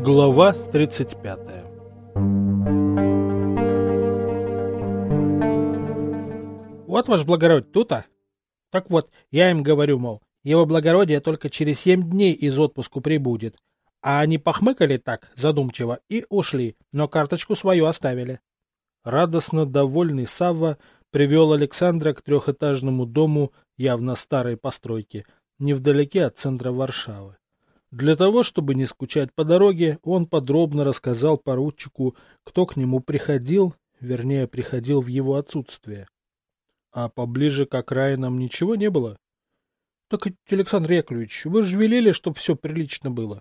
Глава 35. Вот, ваше благородие, тут-то. Так вот, я им говорю, мол, его благородие только через 7 дней из отпуску прибудет. А они похмыкали так, задумчиво, и ушли, но карточку свою оставили. Радостно довольный Савва привел Александра к трехэтажному дому явно старой постройки, невдалеке от центра Варшавы. Для того, чтобы не скучать по дороге, он подробно рассказал поручику, кто к нему приходил, вернее, приходил в его отсутствие. А поближе к окраинам ничего не было? Так, Александр Яковлевич, вы же велели, чтобы все прилично было.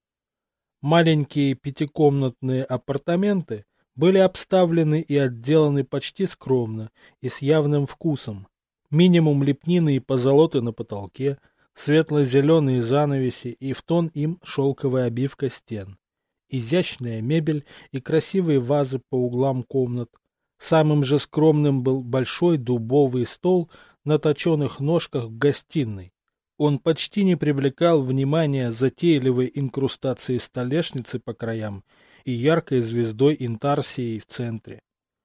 Маленькие пятикомнатные апартаменты были обставлены и отделаны почти скромно и с явным вкусом. Минимум лепнины и позолоты на потолке, светло-зеленые занавеси и в тон им шелковая обивка стен. Изящная мебель и красивые вазы по углам комнат. Самым же скромным был большой дубовый стол на точеных ножках в гостиной. Он почти не привлекал внимания затейливой инкрустацией столешницы по краям и яркой звездой интарсией в центре.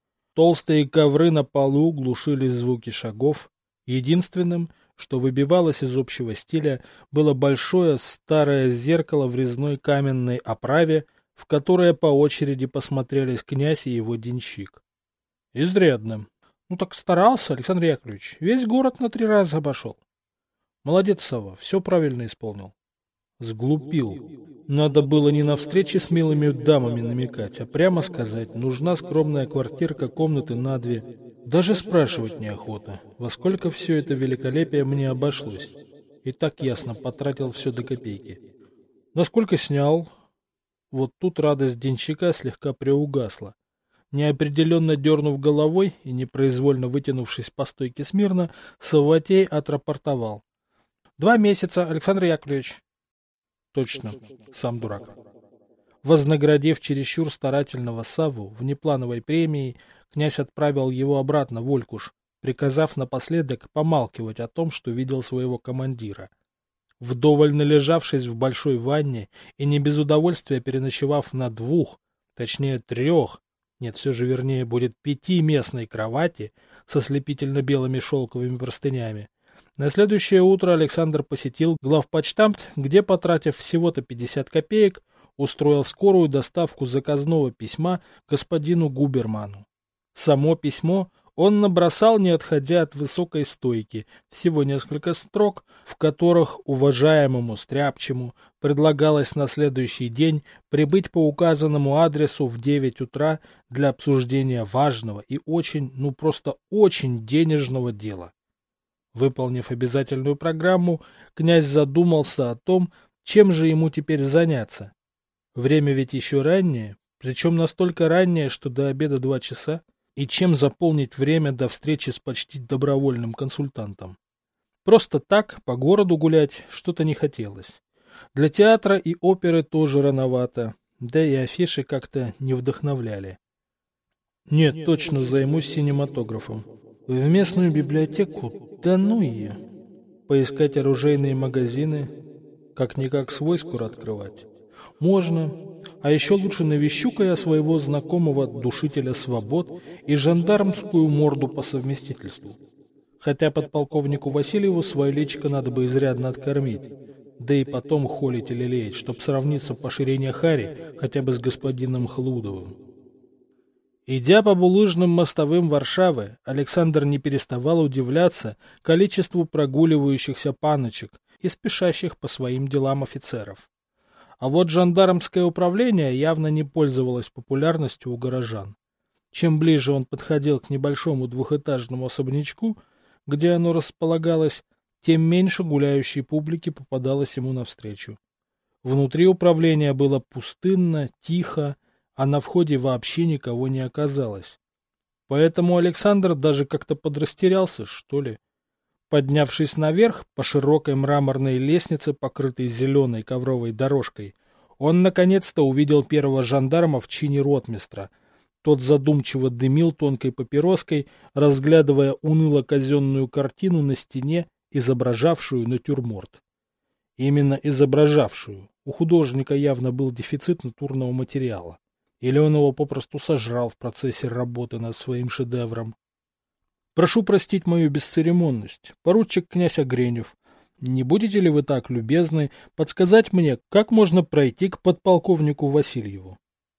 Толстые ковры на полу глушили звуки шагов. Единственным, что выбивалось из общего стиля, было большое старое зеркало в резной каменной оправе, в которое по очереди посмотрелись князь и его денщик. Изрядно. Ну так старался, Александр Яковлевич. Весь город на 3 раза обошел. Молодец, Сава, все правильно исполнил. Сглупил. Надо было не на встрече с милыми дамами намекать, а прямо сказать, нужна скромная квартирка, комнаты на 2. Даже спрашивать неохота, во сколько все это великолепие мне обошлось. И так ясно потратил все до копейки. Насколько снял? Вот тут радость денщика слегка приугасла. Неопределенно дернув головой и непроизвольно вытянувшись по стойке смирно, Савватей отрапортовал. 2 месяца, Александр Яковлевич. Точно, сам дурак. Вознаградив чересчур старательного Савву внеплановой премией, князь отправил его обратно в Олькуш, приказав напоследок помалкивать о том, что видел своего командира. Вдоволь належавшись в большой ванне и не без удовольствия переночевав на 2, точнее 3, нет, все же вернее будет 5-местной кровати со слепительно-белыми шелковыми простынями, на следующее утро Александр посетил главпочтамт, где, потратив всего-то 50 копеек, устроил скорую доставку заказного письма господину Губерману. Само письмо он набросал, не отходя от высокой стойки, всего несколько строк, в которых уважаемому Стряпчему предлагалось на следующий день прибыть по указанному адресу в 9 утра для обсуждения важного и очень, ну просто очень денежного дела. Выполнив обязательную программу, князь задумался о том, чем же ему теперь заняться. Время ведь еще раннее, причем настолько раннее, что до обеда 2 часа, и чем заполнить время до встречи с почти добровольным консультантом. Просто так, по городу гулять, что-то не хотелось. Для театра и оперы тоже рановато, да и афиши как-то не вдохновляли. Нет, точно займусь синематографом. В местную библиотеку, да ну ее. Поискать оружейные магазины, как-никак свой скоро открывать. Можно. А еще лучше навещу-ка я своего знакомого душителя свобод и жандармскую морду по совместительству. Хотя подполковнику Васильеву свое личико надо бы изрядно откормить. Да и потом холить или леять, чтоб сравниться по ширине хари хотя бы с господином Хлудовым. Идя по булыжным мостовым Варшавы, Александр не переставал удивляться количеству прогуливающихся паночек и спешащих по своим делам офицеров. А вот жандармское управление явно не пользовалось популярностью у горожан. Чем ближе он подходил к небольшому двухэтажному особнячку, где оно располагалось, тем меньше гуляющей публики попадалось ему навстречу. Внутри управления было пустынно, тихо, а на входе вообще никого не оказалось. Поэтому Александр даже как-то подрастерялся, что ли. Поднявшись наверх по широкой мраморной лестнице, покрытой зеленой ковровой дорожкой, он наконец-то увидел первого жандарма в чине ротмистра. Тот задумчиво дымил тонкой папироской, разглядывая уныло казенную картину на стене, изображавшую натюрморт. Именно изображавшую. У художника явно был дефицит натурного материала. Или он его попросту сожрал в процессе работы над своим шедевром. Прошу простить мою бесцеремонность. Поручик князь Огренев, не будете ли вы так любезны подсказать мне, как можно пройти к подполковнику Васильеву?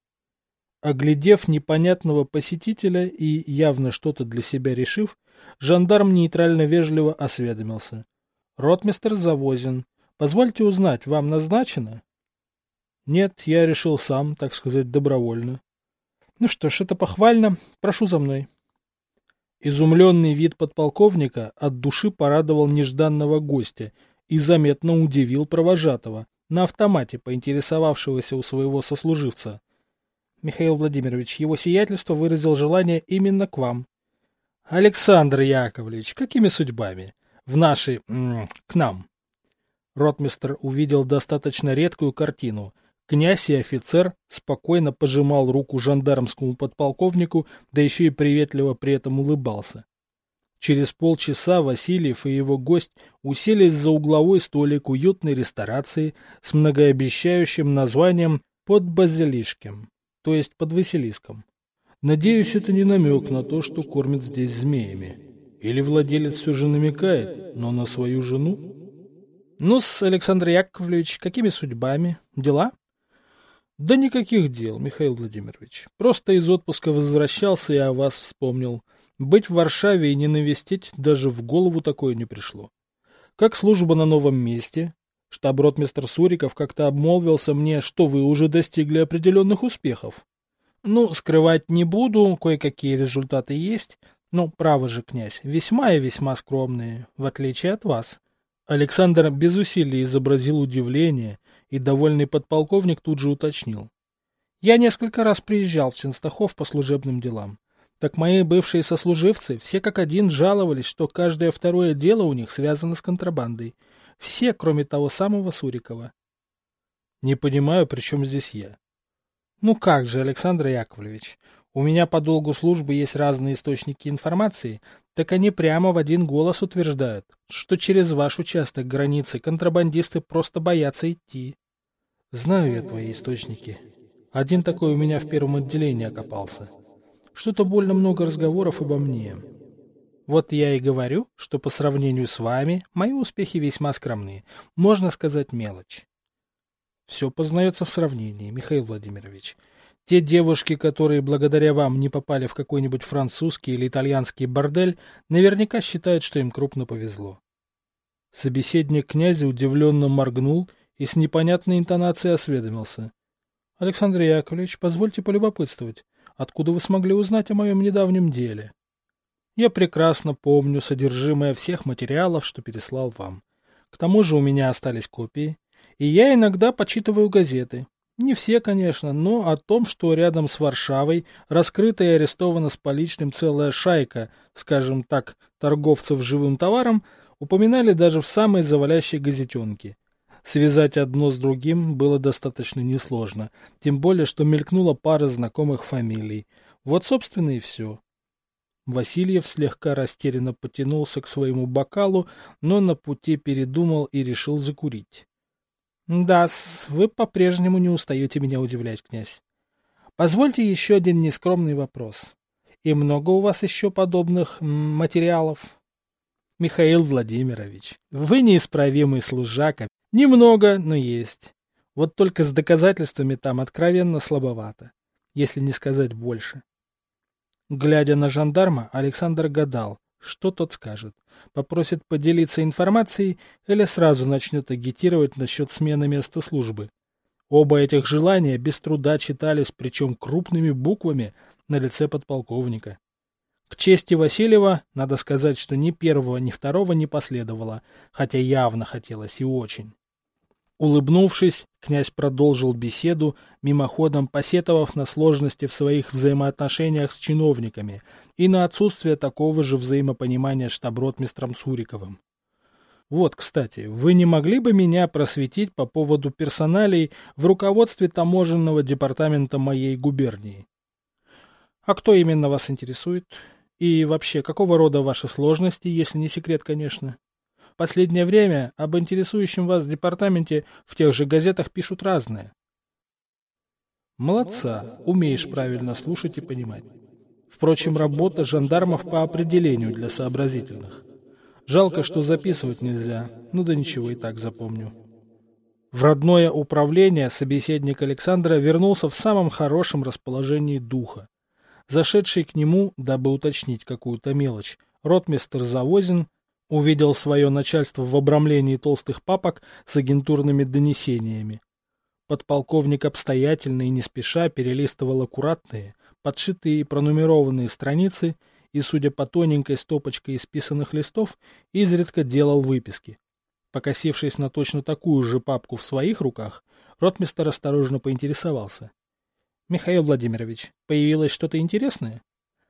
Оглядев непонятного посетителя и явно что-то для себя решив, жандарм нейтрально-вежливо осведомился. Ротмистр Завозин, позвольте узнать, вам назначено? Нет, я решил сам, так сказать, добровольно. Ну что ж, это похвально. Прошу за мной. Изумленный вид подполковника от души порадовал нежданного гостя и заметно удивил провожатого, на автомате поинтересовавшегося у своего сослуживца. Михаил Владимирович, его сиятельство выразил желание именно к вам. Александр Яковлевич, какими судьбами? К нам. Ротмистр увидел достаточно редкую картину. Князь и офицер спокойно пожимал руку жандармскому подполковнику, да еще и приветливо при этом улыбался. Через полчаса Васильев и его гость уселись за угловой столик уютной ресторации с многообещающим названием «Под базилишком», то есть под Василиском. Надеюсь, это не намек на то, что кормят здесь змеями. Или владелец все же намекает, но на свою жену? Ну-с, Александр Яковлевич, какими судьбами? Дела? Да никаких дел, Михаил Владимирович. Просто из отпуска возвращался и о вас вспомнил. Быть в Варшаве и не навестить даже в голову такое не пришло. Как служба на новом месте? Штаб-ротмистр Суриков как-то обмолвился мне, что вы уже достигли определенных успехов. Ну, скрывать не буду, кое-какие результаты есть. Но, право же, князь, весьма и весьма скромные, в отличие от вас. Александр без усилий изобразил удивление, и довольный подполковник тут же уточнил. Я несколько раз приезжал в Ченстахов по служебным делам. Так мои бывшие сослуживцы все как один жаловались, что каждое второе дело у них связано с контрабандой. Все, кроме того самого Сурикова. Не понимаю, при чем здесь я. Ну как же, Александр Яковлевич, у меня по долгу службы есть разные источники информации, так они прямо в один голос утверждают, что через ваш участок границы контрабандисты просто боятся идти. Знаю я твои источники. Один такой у меня в первом отделении окопался. Что-то больно много разговоров обо мне. Вот я и говорю, что по сравнению с вами мои успехи весьма скромны. Можно сказать, мелочь. Все познается в сравнении, Михаил Владимирович. Те девушки, которые благодаря вам не попали в какой-нибудь французский или итальянский бордель, наверняка считают, что им крупно повезло. Собеседник князя удивленно моргнул и с непонятной интонацией осведомился. — Александр Яковлевич, позвольте полюбопытствовать, откуда вы смогли узнать о моем недавнем деле? Я прекрасно помню содержимое всех материалов, что переслал вам. К тому же у меня остались копии, и я иногда почитываю газеты. Не все, конечно, но о том, что рядом с Варшавой раскрыта и арестована с поличным целая шайка, скажем так, торговцев живым товаром, упоминали даже в самой завалящей газетенке. Связать одно с другим было достаточно несложно, тем более, что мелькнула пара знакомых фамилий. Вот, собственно, и все. Васильев слегка растерянно потянулся к своему бокалу, но на пути передумал и решил закурить. Да-с, вы по-прежнему не устаете меня удивлять, князь. Позвольте еще один нескромный вопрос. И много у вас еще подобных материалов? Михаил Владимирович, вы неисправимый служака. Немного, но есть. Вот только с доказательствами там откровенно слабовато, если не сказать больше. Глядя на жандарма, Александр гадал, что тот скажет. Попросит поделиться информацией или сразу начнет агитировать насчет смены места службы. Оба этих желания без труда читались, причем крупными буквами, на лице подполковника. К чести Васильева, надо сказать, что ни первого, ни второго не последовало, хотя явно хотелось и очень. Улыбнувшись, князь продолжил беседу, мимоходом посетовав на сложности в своих взаимоотношениях с чиновниками и на отсутствие такого же взаимопонимания с штаб-ротмистром Суриковым. Вот, кстати, вы не могли бы меня просветить по поводу персоналей в руководстве таможенного департамента моей губернии? А кто именно вас интересует? И вообще, какого рода ваши сложности, если не секрет, конечно? последнее время об интересующем вас департаменте в тех же газетах пишут разное. Молодца, умеешь правильно слушать и понимать. Впрочем, работа жандармов по определению для сообразительных. Жалко, что записывать нельзя, ну да ничего, и так запомню. В родное управление собеседник Александра вернулся в самом хорошем расположении духа. Зашедший к нему, дабы уточнить какую-то мелочь, ротмистр Завозин увидел свое начальство в обрамлении толстых папок с агентурными донесениями. Подполковник обстоятельно и не спеша перелистывал аккуратные, подшитые и пронумерованные страницы и, судя по тоненькой стопочке исписанных листов, изредка делал выписки. Покосившись на точно такую же папку в своих руках, ротмистр осторожно поинтересовался. — Михаил Владимирович, появилось что-то интересное?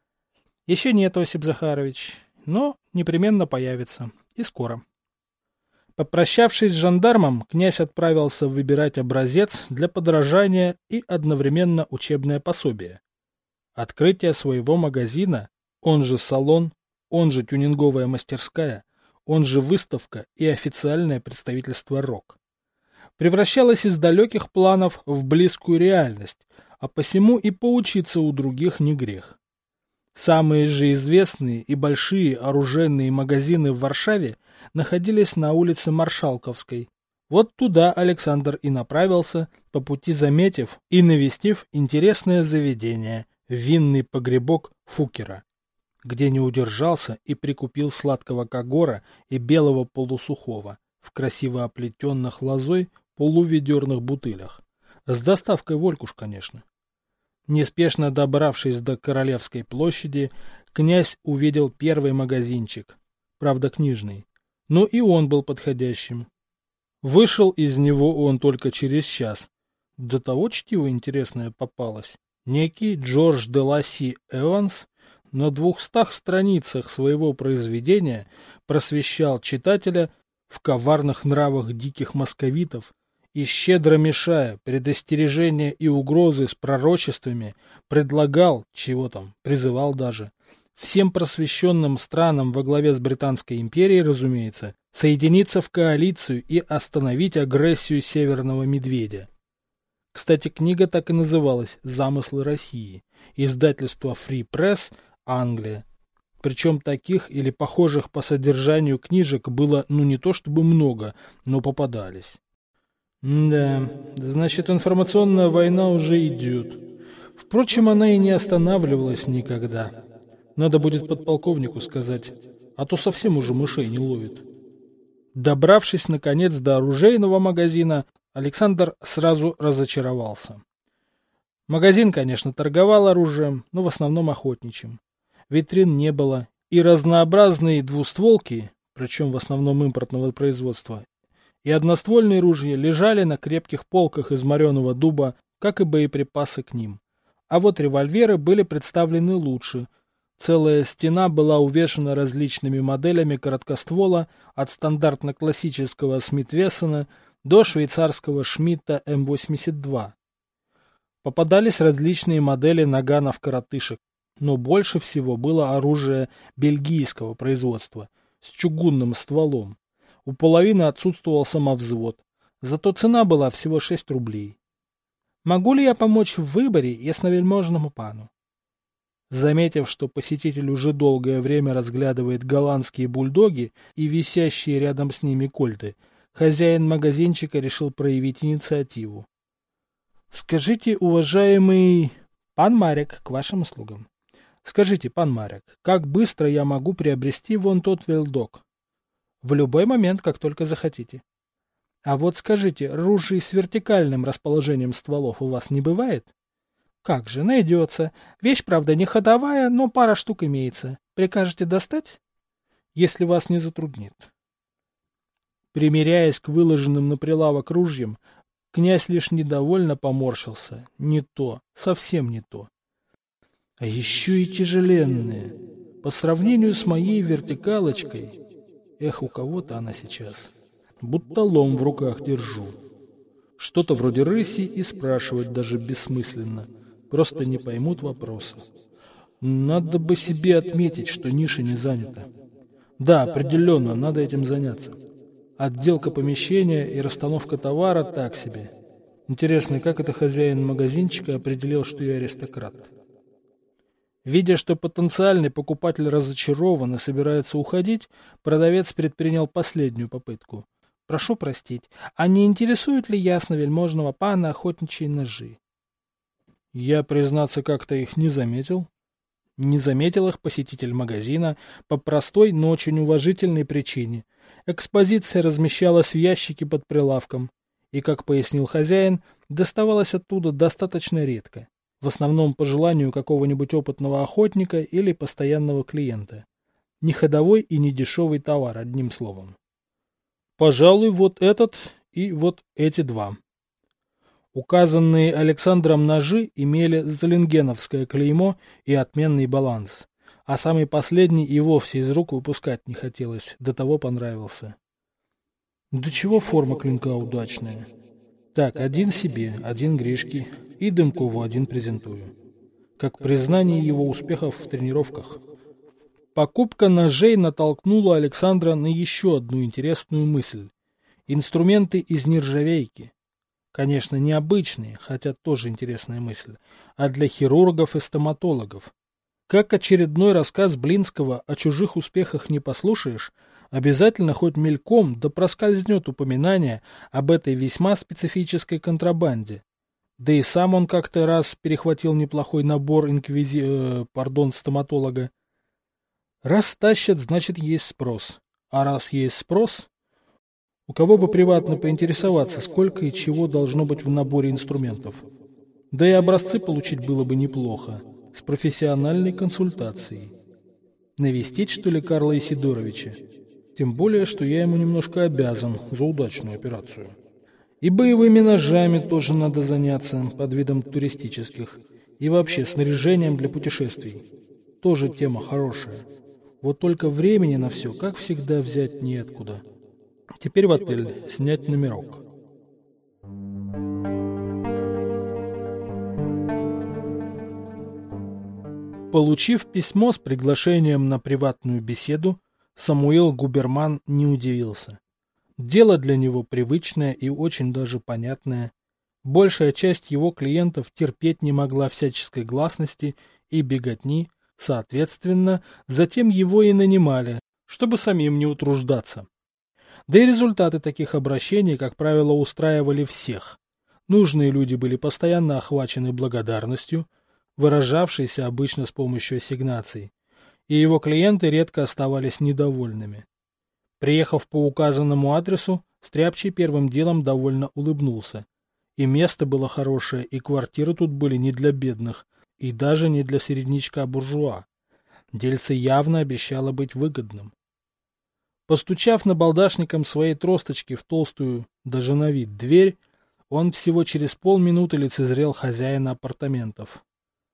— Еще нет, Осип Захарович, но непременно появится. И скоро. Попрощавшись с жандармом, князь отправился выбирать образец для подражания и одновременно учебное пособие. Открытие своего магазина, он же салон, он же тюнинговая мастерская, он же выставка и официальное представительство РОК, превращалось из далеких планов в близкую реальность, а посему и поучиться у других не грех. Самые же известные и большие оружейные магазины в Варшаве находились на улице Маршалковской. Вот туда Александр и направился, по пути заметив и навестив интересное заведение – винный погребок Фукера, где не удержался и прикупил сладкого кагора и белого полусухого в красиво оплетенных лозой полуведерных бутылях. С доставкой в Олькуш, конечно. Неспешно добравшись до Королевской площади, князь увидел первый магазинчик, правда книжный, но и он был подходящим. Вышел из него он только через час. До того чтиво интересное попалось. Некий Джордж де Ласси Эванс на 200 страницах своего произведения просвещал читателя в коварных нравах диких московитов и, щедро мешая предостережения и угрозы с пророчествами, предлагал, чего там, призывал даже, всем просвещенным странам во главе с Британской империей, разумеется, соединиться в коалицию и остановить агрессию Северного Медведя. Кстати, книга так и называлась «Замыслы России», издательство Free Press, Англия. Причем таких или похожих по содержанию книжек было ну не то чтобы много, но попадались. Да, значит, информационная война уже идет. Впрочем, она и не останавливалась никогда. Надо будет подполковнику сказать, а то совсем уже мышей не ловит. Добравшись, наконец, до оружейного магазина, Александр сразу разочаровался. Магазин, конечно, торговал оружием, но в основном охотничьим. Витрин не было, и разнообразные двустволки, причем в основном импортного производства, и одноствольные ружья лежали на крепких полках из мореного дуба, как и боеприпасы к ним. А вот револьверы были представлены лучше. Целая стена была увешана различными моделями короткоствола от стандартно-классического Смит-Вессона до швейцарского Шмидта М82. Попадались различные модели наганов-коротышек, но больше всего было оружие бельгийского производства с чугунным стволом. У половины отсутствовал самовзвод, зато цена была всего 6 рублей. «Могу ли я помочь в выборе ясновельможному пану?» Заметив, что посетитель уже долгое время разглядывает голландские бульдоги и висящие рядом с ними кольты, хозяин магазинчика решил проявить инициативу. «Скажите, уважаемый пан Марек, к вашим услугам. Скажите, пан Марек, как быстро я могу приобрести вон тот вельдог?» «В любой момент, как только захотите». «А вот скажите, ружей с вертикальным расположением стволов у вас не бывает?» «Как же, найдется. Вещь, правда, не ходовая, но пара штук имеется. Прикажете достать?» «Если вас не затруднит». Примеряясь к выложенным на прилавок ружьям, князь лишь недовольно поморщился. Не то, совсем не то. А еще и тяжеленные. По сравнению с моей вертикалочкой... Эх, у кого-то она сейчас. Будто лом в руках держу. Что-то вроде рыси и спрашивать даже бессмысленно. Просто не поймут вопроса. Надо бы себе отметить, что ниша не занята. Да, определенно, надо этим заняться. Отделка помещения и расстановка товара так себе. Интересно, как это хозяин магазинчика определил, что я аристократ? Видя, что потенциальный покупатель разочарован и собирается уходить, продавец предпринял последнюю попытку. Прошу простить, а не интересует ли ясновельможного пана охотничьи ножи? Я, признаться, как-то их не заметил. Не заметил их посетитель магазина по простой, но очень уважительной причине. Экспозиция размещалась в ящике под прилавком, и, как пояснил хозяин, доставалась оттуда достаточно редко, в основном по желанию какого-нибудь опытного охотника или постоянного клиента. Не ходовой и не дешевый товар, одним словом. Пожалуй, вот этот и вот эти два. Указанные Александром ножи имели золенгеновское клеймо и отменный баланс, а самый последний и вовсе из рук выпускать не хотелось, до того понравился. Да чего форма клинка удачная. Так, один себе, один Гришке, и Дымкову один презентую. Как признание его успехов в тренировках. Покупка ножей натолкнула Александра на еще одну интересную мысль. Инструменты из нержавейки. Конечно, необычные, хотя тоже интересная мысль, а для хирургов и стоматологов. Как очередной рассказ Блинского о чужих успехах не послушаешь, обязательно хоть мельком да проскользнет упоминание об этой весьма специфической контрабанде. Да и сам он как-то раз перехватил неплохой набор стоматолога. Раз тащат, значит есть спрос. А раз есть спрос... У кого бы приватно поинтересоваться, сколько и чего должно быть в наборе инструментов. Да и образцы получить было бы неплохо, с профессиональной консультацией. Навестить, что ли, Карла Исидоровича? Тем более, что я ему немножко обязан за удачную операцию. И боевыми ножами тоже надо заняться, под видом туристических. И вообще снаряжением для путешествий. Тоже тема хорошая. Вот только времени на все, как всегда, взять неоткуда. Теперь в отель, снять номерок. Получив письмо с приглашением на приватную беседу, Самуил Губерман не удивился. Дело для него привычное и очень даже понятное. Большая часть его клиентов терпеть не могла всяческой гласности и беготни, соответственно, затем его и нанимали, чтобы самим не утруждаться. Да и результаты таких обращений, как правило, устраивали всех. Нужные люди были постоянно охвачены благодарностью, выражавшейся обычно с помощью ассигнаций, и его клиенты редко оставались недовольными. Приехав по указанному адресу, Стряпчий первым делом довольно улыбнулся. И место было хорошее, и квартиры тут были не для бедных, и даже не для середнячка-буржуа. Дельце явно обещало быть выгодным. Постучав набалдашником своей тросточки в толстую, даже на вид, дверь, он всего через полминуты лицезрел хозяина апартаментов.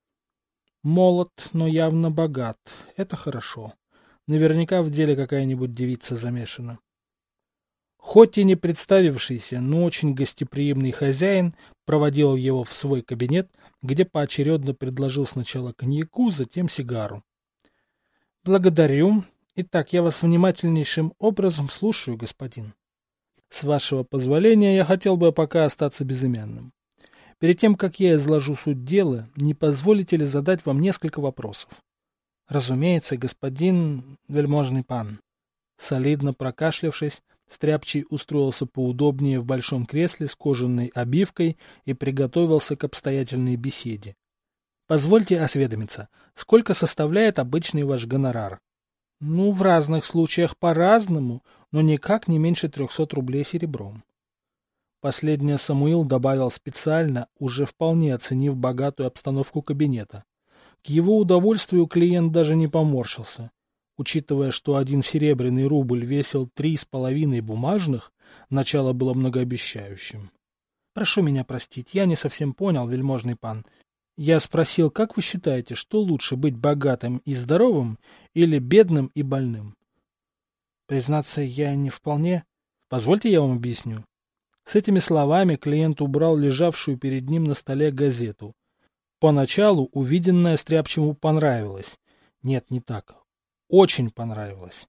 Молод, но явно богат. Это хорошо. Наверняка в деле какая-нибудь девица замешана. Хоть и не представившийся, но очень гостеприимный хозяин проводил его в свой кабинет, где поочередно предложил сначала коньяку, затем сигару. «Благодарю. Итак, я вас внимательнейшим образом слушаю, господин. С вашего позволения, я хотел бы пока остаться безымянным. Перед тем, как я изложу суть дела, не позволите ли задать вам несколько вопросов?» «Разумеется, господин вельможный пан». Солидно прокашлявшись, Стряпчий устроился поудобнее в большом кресле с кожаной обивкой и приготовился к обстоятельной беседе. «Позвольте осведомиться, сколько составляет обычный ваш гонорар?» «Ну, в разных случаях по-разному, но никак не меньше 300 рублей серебром». Последнее Самуил добавил специально, уже вполне оценив богатую обстановку кабинета. К его удовольствию клиент даже не поморщился. Учитывая, что один серебряный рубль весил 3,5 бумажных, начало было многообещающим. «Прошу меня простить, я не совсем понял, вельможный пан. Я спросил, как вы считаете, что лучше быть богатым и здоровым или бедным и больным?» «Признаться, я не вполне. Позвольте, я вам объясню». С этими словами клиент убрал лежавшую перед ним на столе газету. Поначалу увиденное Стряпчему понравилось. Нет, не так. Очень понравилось.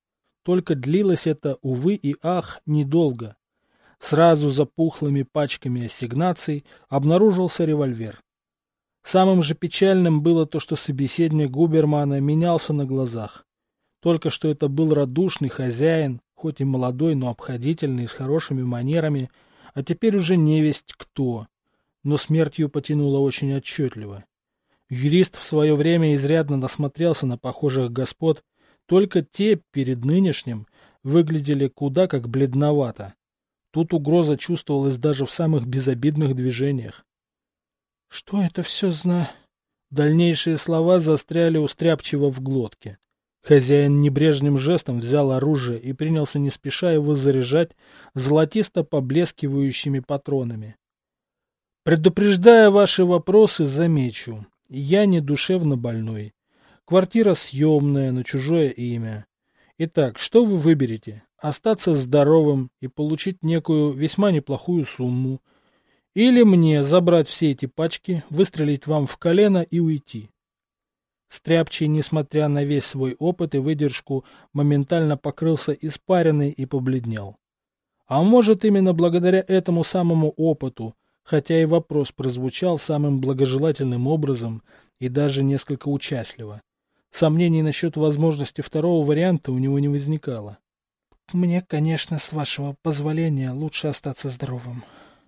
только длилось это, увы и ах, недолго. Сразу за пухлыми пачками ассигнаций обнаружился револьвер. Самым же печальным было то, что собеседник Губермана менялся на глазах. Только что это был радушный хозяин, хоть и молодой, но обходительный, с хорошими манерами, а теперь уже невесть кто. Но смертью потянуло очень отчетливо. Юрист в свое время изрядно насмотрелся на похожих господ, только те перед нынешним выглядели куда как бледновато. Тут угроза чувствовалась даже в самых безобидных движениях. «Что это все Дальнейшие слова застряли у Стряпчего в глотке. Хозяин небрежным жестом взял оружие и принялся не спеша его заряжать золотисто поблескивающими патронами. «Предупреждая ваши вопросы, замечу, я не душевно больной. Квартира съемная, на чужое имя. Итак, что вы выберете? Остаться здоровым и получить некую весьма неплохую сумму? Или мне забрать все эти пачки, выстрелить вам в колено и уйти?» Стряпчий, несмотря на весь свой опыт и выдержку, моментально покрылся испариной и побледнел. А может, именно благодаря этому самому опыту, хотя и вопрос прозвучал самым благожелательным образом и даже несколько участливо. Сомнений насчет возможности второго варианта у него не возникало. «Мне, конечно, с вашего позволения, лучше остаться здоровым.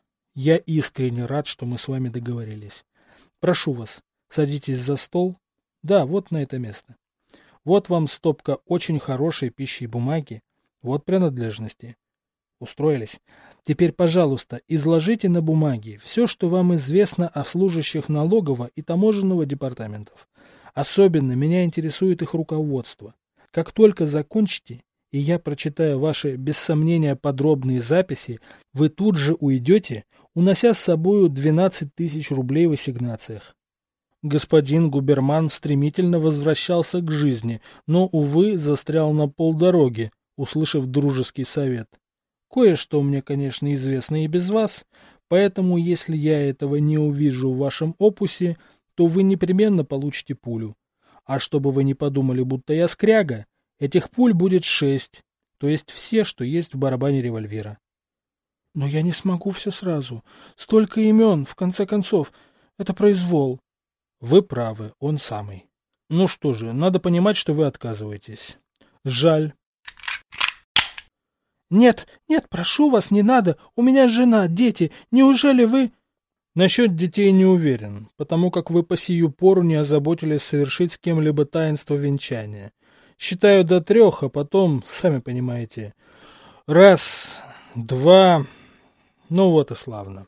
Я искренне рад, что мы с вами договорились. Прошу вас, садитесь за стол. Да, вот на это место. Вот вам стопка очень хорошей пищи и бумаги. Вот принадлежности. Устроились? Теперь, пожалуйста, изложите на бумаге все, что вам известно о служащих налогового и таможенного департаментов. Особенно меня интересует их руководство. Как только закончите, и я прочитаю ваши, без сомнения, подробные записи, вы тут же уйдете, унося с собою 12 тысяч рублей в ассигнациях. Господин Губерман стремительно возвращался к жизни, но, увы, застрял на полдороги, услышав дружеский совет. Кое-что мне, конечно, известно и без вас, поэтому, если я этого не увижу в вашем опусе, то вы непременно получите пулю. А чтобы вы не подумали, будто я скряга, этих пуль будет 6, то есть все, что есть в барабане револьвера. Но я не смогу все сразу. Столько имен, в конце концов. Это произвол. Вы правы, он самый. Ну что же, надо понимать, что вы отказываетесь. Жаль. Нет, прошу вас, не надо. У меня жена, дети. Неужели вы... Насчет детей не уверен, потому как вы по сию пору не озаботились совершить с кем-либо таинство венчания. Считаю до 3, а потом, сами понимаете. 1, 2... Ну вот и славно.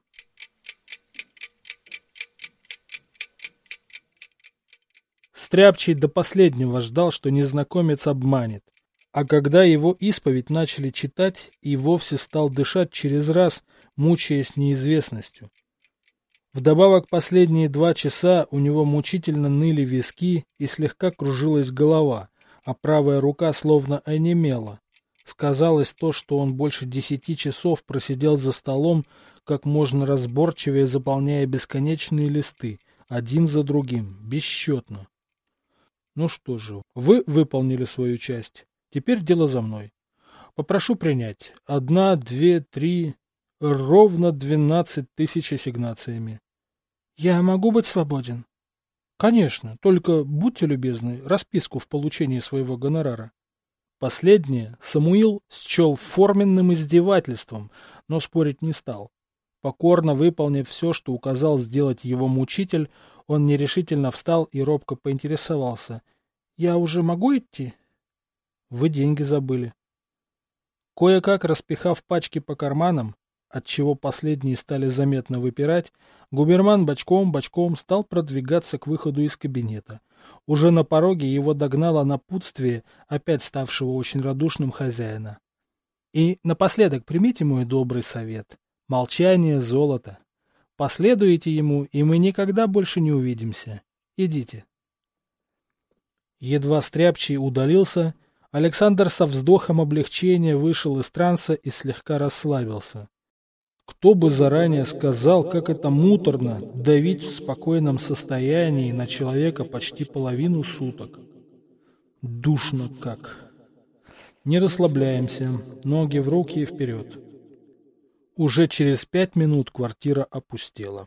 Стряпчий до последнего ждал, что незнакомец обманет. А когда его исповедь начали читать, и вовсе стал дышать через раз, мучаясь неизвестностью. Вдобавок последние 2 часа у него мучительно ныли виски и слегка кружилась голова, а правая рука словно онемела. Сказалось то, что он больше 10 часов просидел за столом, как можно разборчивее заполняя бесконечные листы, один за другим, бесчетно. Ну что же, вы выполнили свою часть. Теперь дело за мной. Попрошу принять 1, 2, 3, ровно 12 тысяч ассигнациями. Я могу быть свободен? Конечно, только будьте любезны, расписку в получении своего гонорара. Последнее Самуил счел форменным издевательством, но спорить не стал. Покорно выполнив все, что указал сделать его мучитель, он нерешительно встал и робко поинтересовался. «Я уже могу идти?» «Вы деньги забыли». Кое-как распихав пачки по карманам, отчего последние стали заметно выпирать, губерман бочком-бочком стал продвигаться к выходу из кабинета. Уже на пороге его догнало напутствие, опять ставшего очень радушным хозяина. «И напоследок примите мой добрый совет. Молчание — золото. Последуйте ему, и мы никогда больше не увидимся. Идите». Едва Стряпчий удалился, Александр со вздохом облегчения вышел из транса и слегка расслабился. Кто бы заранее сказал, как это муторно давить в спокойном состоянии на человека почти половину суток. Душно как. Не расслабляемся, ноги в руки и вперед. Уже через 5 минут квартира опустела.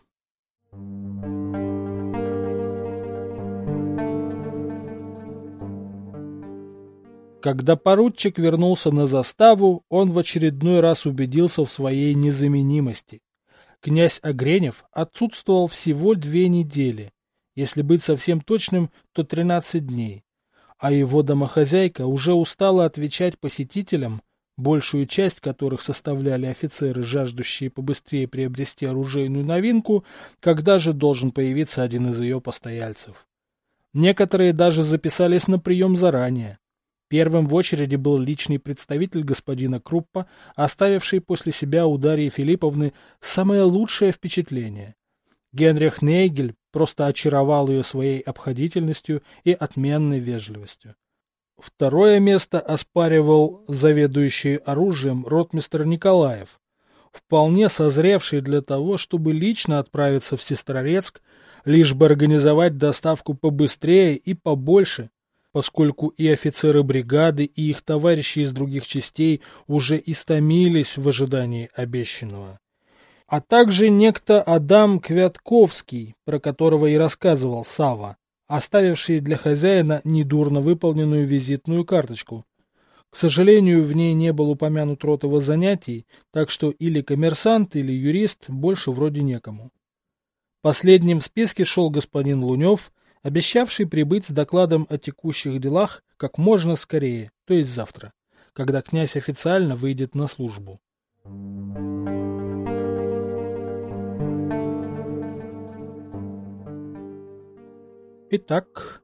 Когда поручик вернулся на заставу, он в очередной раз убедился в своей незаменимости. Князь Огренев отсутствовал всего 2 недели, если быть совсем точным, то 13 дней, а его домохозяйка уже устала отвечать посетителям, большую часть которых составляли офицеры, жаждущие побыстрее приобрести оружейную новинку, когда же должен появиться один из ее постояльцев. Некоторые даже записались на прием заранее. Первым в очереди был личный представитель господина Круппа, оставивший после себя у Дарьи Филипповны самое лучшее впечатление. Генрих Нейгель просто очаровал ее своей обходительностью и отменной вежливостью. Второе место оспаривал заведующий оружием ротмистр Николаев, вполне созревший для того, чтобы лично отправиться в Сестрорецк, лишь бы организовать доставку побыстрее и побольше, поскольку и офицеры бригады, и их товарищи из других частей уже истомились в ожидании обещанного. А также некто Адам Квятковский, про которого и рассказывал Савва, оставивший для хозяина недурно выполненную визитную карточку. К сожалению, в ней не был упомянут род его занятий, так что или коммерсант, или юрист, больше вроде некому. Последним в списке шел господин Лунев, обещавший прибыть с докладом о текущих делах как можно скорее, то есть завтра, когда князь официально выйдет на службу. Итак,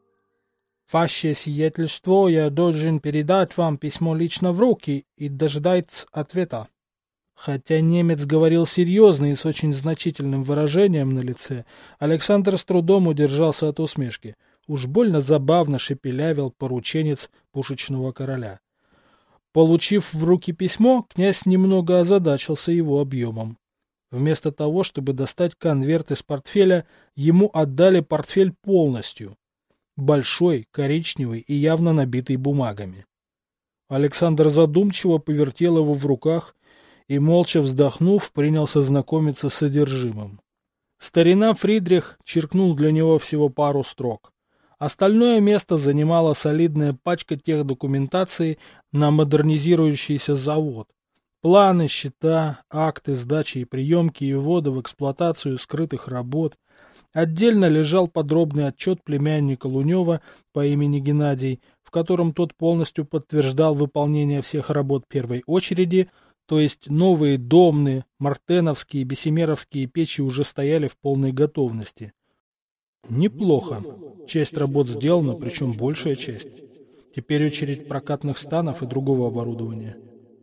ваше сиятельство, я должен передать вам письмо лично в руки и дожидаться ответа. Хотя немец говорил серьезно и с очень значительным выражением на лице, Александр с трудом удержался от усмешки. Уж больно забавно шепелявил порученец пушечного короля. Получив в руки письмо, князь немного озадачился его объемом. Вместо того, чтобы достать конверт из портфеля, ему отдали портфель полностью. Большой, коричневый и явно набитый бумагами. Александр задумчиво повертел его в руках и, молча вздохнув, принялся знакомиться с содержимым. Старина Фридрих черкнул для него всего пару строк. Остальное место занимала солидная пачка тех документаций на модернизирующийся завод. Планы, счета, акты сдачи и приемки и ввода в эксплуатацию скрытых работ. Отдельно лежал подробный отчет племянника Лунева по имени Геннадий, в котором тот полностью подтверждал выполнение всех работ первой очереди, то есть новые домные, мартеновские, бесемеровские печи уже стояли в полной готовности. Неплохо. Часть работ сделана, причем большая часть. Теперь очередь прокатных станов и другого оборудования.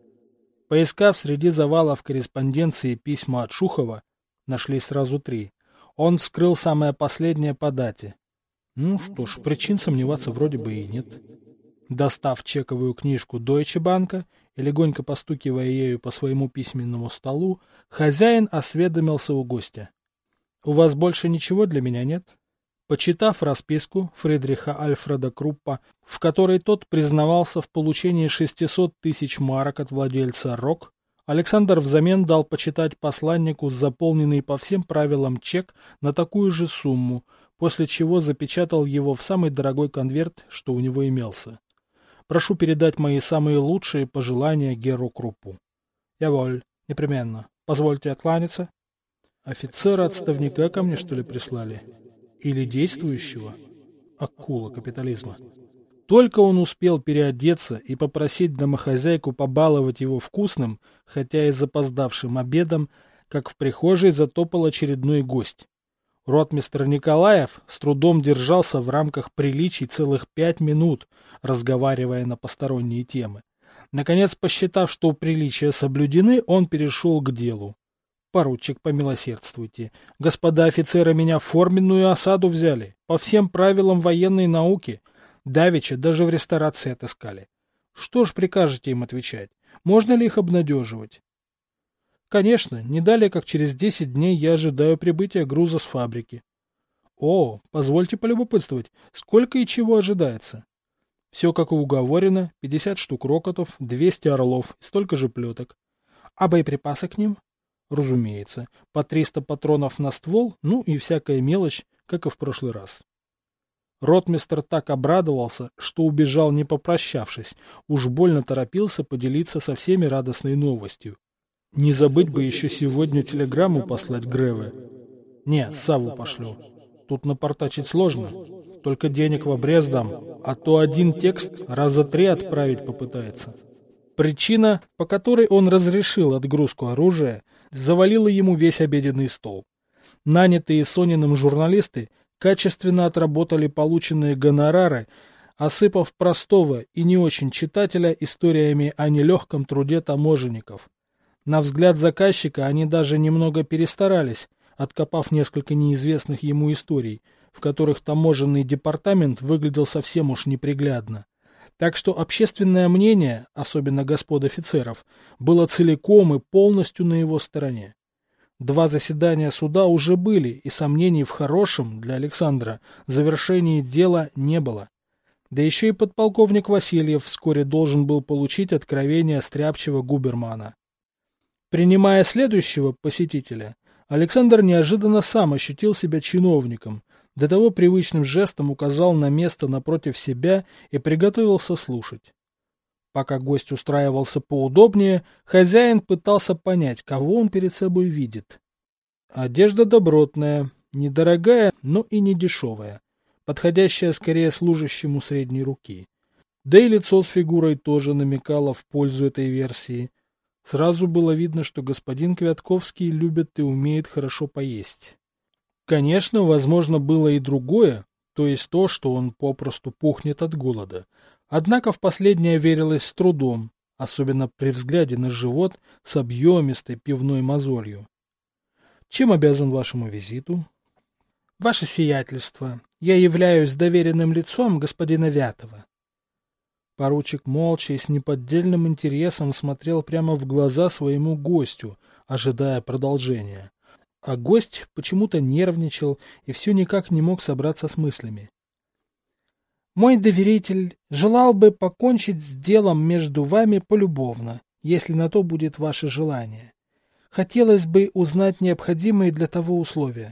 Поискав среди завалов корреспонденции письма от Шухова, нашли сразу 3. Он вскрыл самое последнее по дате. Ну что ж, причин сомневаться вроде бы и нет. Достав чековую книжку Deutsche Bank и легонько постукивая ею по своему письменному столу, хозяин осведомился у гостя. «У вас больше ничего для меня нет?» Почитав расписку Фридриха Альфреда Круппа, в которой тот признавался в получении 600 тысяч марок от владельца РОК, Александр взамен дал почитать посланнику заполненный по всем правилам чек на такую же сумму, после чего запечатал его в самый дорогой конверт, что у него имелся. «Прошу передать мои самые лучшие пожелания Геру Круппу». «Яволь, непременно. Позвольте откланяться». «Офицера-отставника ко мне, что ли, прислали? Или действующего?» Акула капитализма. Только он успел переодеться и попросить домохозяйку побаловать его вкусным, хотя и запоздавшим обедом, как в прихожей затопал очередной гость. Ротмистр Николаев с трудом держался в рамках приличий целых 5 минут, разговаривая на посторонние темы. Наконец, посчитав, что приличия соблюдены, он перешел к делу. «Поручик, помилосердствуйте. Господа офицеры меня в форменную осаду взяли, по всем правилам военной науки. Давеча даже в ресторации отыскали. Что ж прикажете им отвечать? Можно ли их обнадеживать?» «Конечно, не далее, как через 10 дней я ожидаю прибытия груза с фабрики». «О, позвольте полюбопытствовать, сколько и чего ожидается?» Все как и уговорено, 50 штук рокотов, 200 орлов и столько же плеток. А боеприпасы к ним? Разумеется, по 300 патронов на ствол, ну и всякая мелочь, как и в прошлый раз. Ротмистр так обрадовался, что убежал не попрощавшись, уж больно торопился поделиться со всеми радостной новостью. Не забыть бы еще сегодня телеграмму послать Греве. Не, Савву пошлю. Тут напортачить сложно. Только денег в обрез дам, а то один текст раза 3 отправить попытается. Причина, по которой он разрешил отгрузку оружия, завалила ему весь обеденный стол. Нанятые Сониным журналисты качественно отработали полученные гонорары, осыпав простого и не очень читателя историями о нелегком труде таможенников. На взгляд заказчика они даже немного перестарались, откопав несколько неизвестных ему историй, в которых таможенный департамент выглядел совсем уж неприглядно. Так что общественное мнение, особенно господ офицеров, было целиком и полностью на его стороне. 2 заседания суда уже были, и сомнений в хорошем, для Александра, завершении дела не было. Да еще и подполковник Васильев вскоре должен был получить откровение стряпчего губермана. Принимая следующего посетителя, Александр неожиданно сам ощутил себя чиновником, до того привычным жестом указал на место напротив себя и приготовился слушать. Пока гость устраивался поудобнее, хозяин пытался понять, кого он перед собой видит. Одежда добротная, недорогая, но и не дешевая, подходящая скорее служащему средней руки. Да и лицо с фигурой тоже намекало в пользу этой версии. Сразу было видно, что господин Квятковский любит и умеет хорошо поесть. Конечно, возможно, было и другое, то есть то, что он попросту пухнет от голода. Однако в последнее верилось с трудом, особенно при взгляде на живот с объемистой пивной мозолью. Чем обязан вашему визиту? Ваше сиятельство, я являюсь доверенным лицом господина Вятова. Поручик молча и с неподдельным интересом смотрел прямо в глаза своему гостю, ожидая продолжения. А гость почему-то нервничал и все никак не мог собраться с мыслями. Мой доверитель желал бы покончить с делом между вами полюбовно, если на то будет ваше желание. Хотелось бы узнать необходимые для того условия.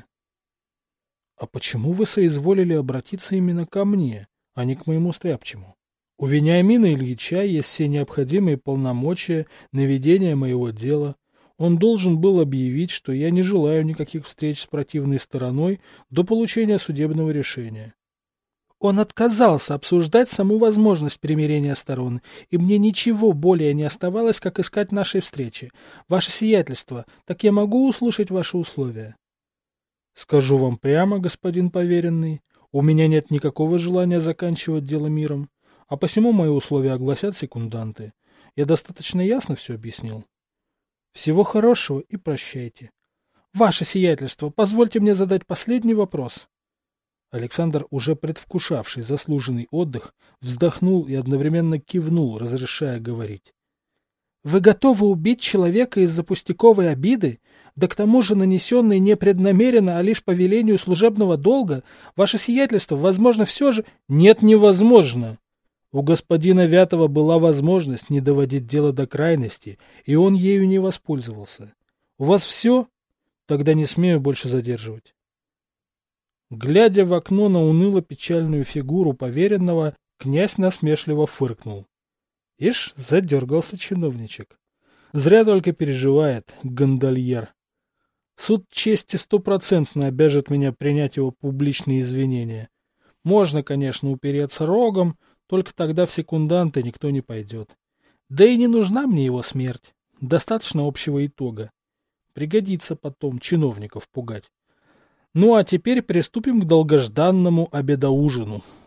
А почему вы соизволили обратиться именно ко мне, а не к моему стряпчему? У Вениамина Ильича есть все необходимые полномочия на ведение моего дела. Он должен был объявить, что я не желаю никаких встреч с противной стороной до получения судебного решения. Он отказался обсуждать саму возможность примирения сторон, и мне ничего более не оставалось, как искать нашей встречи. Ваше сиятельство, так я могу услышать ваши условия? Скажу вам прямо, господин поверенный, у меня нет никакого желания заканчивать дело миром, а посему мои условия огласят секунданты. Я достаточно ясно все объяснил. Всего хорошего и прощайте. Ваше сиятельство, позвольте мне задать последний вопрос. Александр, уже предвкушавший заслуженный отдых, вздохнул и одновременно кивнул, разрешая говорить. Вы готовы убить человека из-за пустяковой обиды, да к тому же нанесенной не преднамеренно, а лишь по велению служебного долга? Ваше сиятельство, возможно, все же... Нет, невозможно. У господина Вятова была возможность не доводить дело до крайности, и он ею не воспользовался. У вас все? Тогда не смею больше задерживать. Глядя в окно на уныло-печальную фигуру поверенного, князь насмешливо фыркнул. Ишь, задергался чиновничек. Зря только переживает, гондольер. Суд чести 100% обяжет меня принять его публичные извинения. Можно, конечно, упереться рогом, только тогда в секунданты никто не пойдет. Да и не нужна мне его смерть. Достаточно общего итога. Пригодится потом чиновников пугать. Ну а теперь приступим к долгожданному обедоужину.